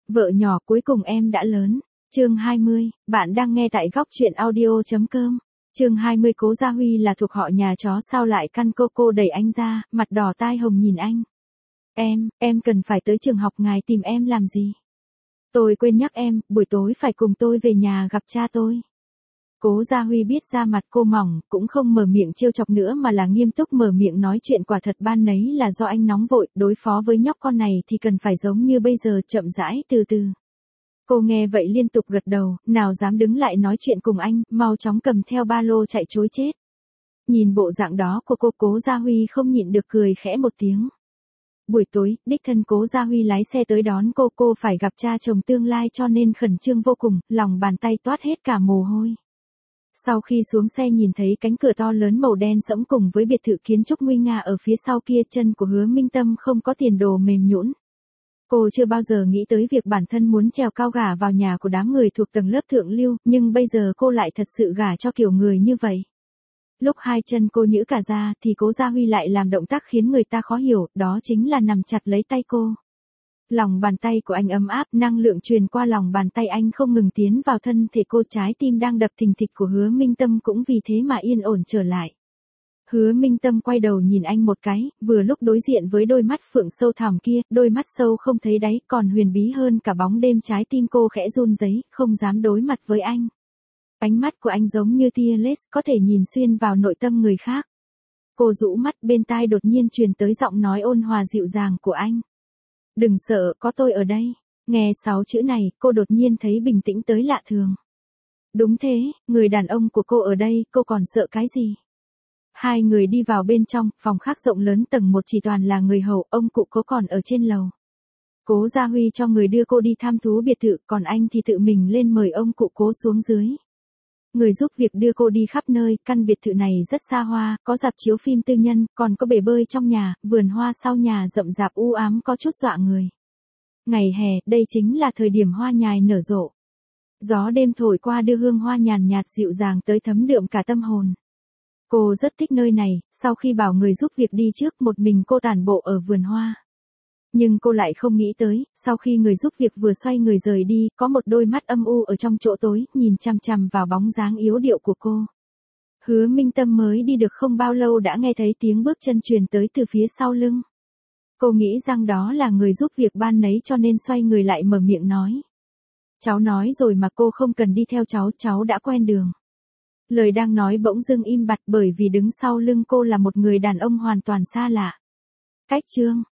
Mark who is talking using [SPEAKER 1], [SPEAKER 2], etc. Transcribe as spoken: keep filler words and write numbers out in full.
[SPEAKER 1] Vợ nhỏ cuối cùng em đã lớn. Chương hai mươi, bạn đang nghe tại góc truyện audio chấm com. Chương hai mươi Cố Gia Huy là thuộc họ nhà chó sao lại căn cô cô đẩy anh ra, mặt đỏ tai hồng nhìn anh. Em, em cần phải tới trường học ngài tìm em làm gì? Tôi quên nhắc em, buổi tối phải cùng tôi về nhà gặp cha tôi. Cố Gia Huy biết da mặt cô mỏng, cũng không mở miệng trêu chọc nữa mà là nghiêm túc mở miệng nói chuyện quả thật ban nấy là do anh nóng vội, đối phó với nhóc con này thì cần phải giống như bây giờ chậm rãi từ từ. Cô nghe vậy liên tục gật đầu, nào dám đứng lại nói chuyện cùng anh, mau chóng cầm theo ba lô chạy trối chết. Nhìn bộ dạng đó của cô Cố Gia Huy không nhịn được cười khẽ một tiếng. Buổi tối, đích thân Cố Gia Huy lái xe tới đón cô, cô phải gặp cha chồng tương lai cho nên khẩn trương vô cùng, lòng bàn tay toát hết cả mồ hôi. Sau khi xuống xe nhìn thấy cánh cửa to lớn màu đen sẫm cùng với biệt thự kiến trúc nguy nga ở phía sau kia, chân của Hứa Minh Tâm không có tiền đồ mềm nhũn. Cô chưa bao giờ nghĩ tới việc bản thân muốn trèo cao gả vào nhà của đám người thuộc tầng lớp thượng lưu, nhưng bây giờ cô lại thật sự gả cho kiểu người như vậy. Lúc hai chân cô nhữ cả ra thì Cố Gia Huy lại làm động tác khiến người ta khó hiểu, đó chính là nằm chặt lấy tay cô. Lòng bàn tay của anh ấm áp, năng lượng truyền qua lòng bàn tay anh không ngừng tiến vào thân thể cô, trái tim đang đập thình thịch của Hứa Minh Tâm cũng vì thế mà yên ổn trở lại. Hứa Minh Tâm quay đầu nhìn anh một cái, vừa lúc đối diện với đôi mắt phượng sâu thẳm kia, đôi mắt sâu không thấy đáy còn huyền bí hơn cả bóng đêm, trái tim cô khẽ run rẩy, không dám đối mặt với anh. Ánh mắt của anh giống như tia laser, có thể nhìn xuyên vào nội tâm người khác. Cô rũ mắt, bên tai đột nhiên truyền tới giọng nói ôn hòa dịu dàng của anh. Đừng sợ, có tôi ở đây. Nghe sáu chữ này, cô đột nhiên thấy bình tĩnh tới lạ thường. Đúng thế, người đàn ông của cô ở đây, cô còn sợ cái gì? Hai người đi vào bên trong, phòng khác rộng lớn tầng một chỉ toàn là người hầu, ông cụ Cố còn ở trên lầu. Cố Gia Huy cho người đưa cô đi thăm thú biệt thự, còn anh thì tự mình lên mời ông cụ Cố xuống dưới. Người giúp việc đưa cô đi khắp nơi, căn biệt thự này rất xa hoa, có rạp chiếu phim tư nhân, còn có bể bơi trong nhà, vườn hoa sau nhà rậm rạp u ám có chút dọa người. Ngày hè, đây chính là thời điểm hoa nhài nở rộ. Gió đêm thổi qua đưa hương hoa nhàn nhạt dịu dàng tới thấm đượm cả tâm hồn. Cô rất thích nơi này, sau khi bảo người giúp việc đi trước, một mình cô tản bộ ở vườn hoa. Nhưng cô lại không nghĩ tới, sau khi người giúp việc vừa xoay người rời đi, có một đôi mắt âm u ở trong chỗ tối, nhìn chằm chằm vào bóng dáng yếu điệu của cô. Hứa Minh Tâm mới đi được không bao lâu đã nghe thấy tiếng bước chân truyền tới từ phía sau lưng. Cô nghĩ rằng đó là người giúp việc ban nấy cho nên xoay người lại mở miệng nói. Cháu nói rồi mà cô không cần đi theo cháu, cháu đã quen đường. Lời đang nói bỗng dưng im bặt bởi vì đứng sau lưng cô là một người đàn ông hoàn toàn xa lạ. Cách chương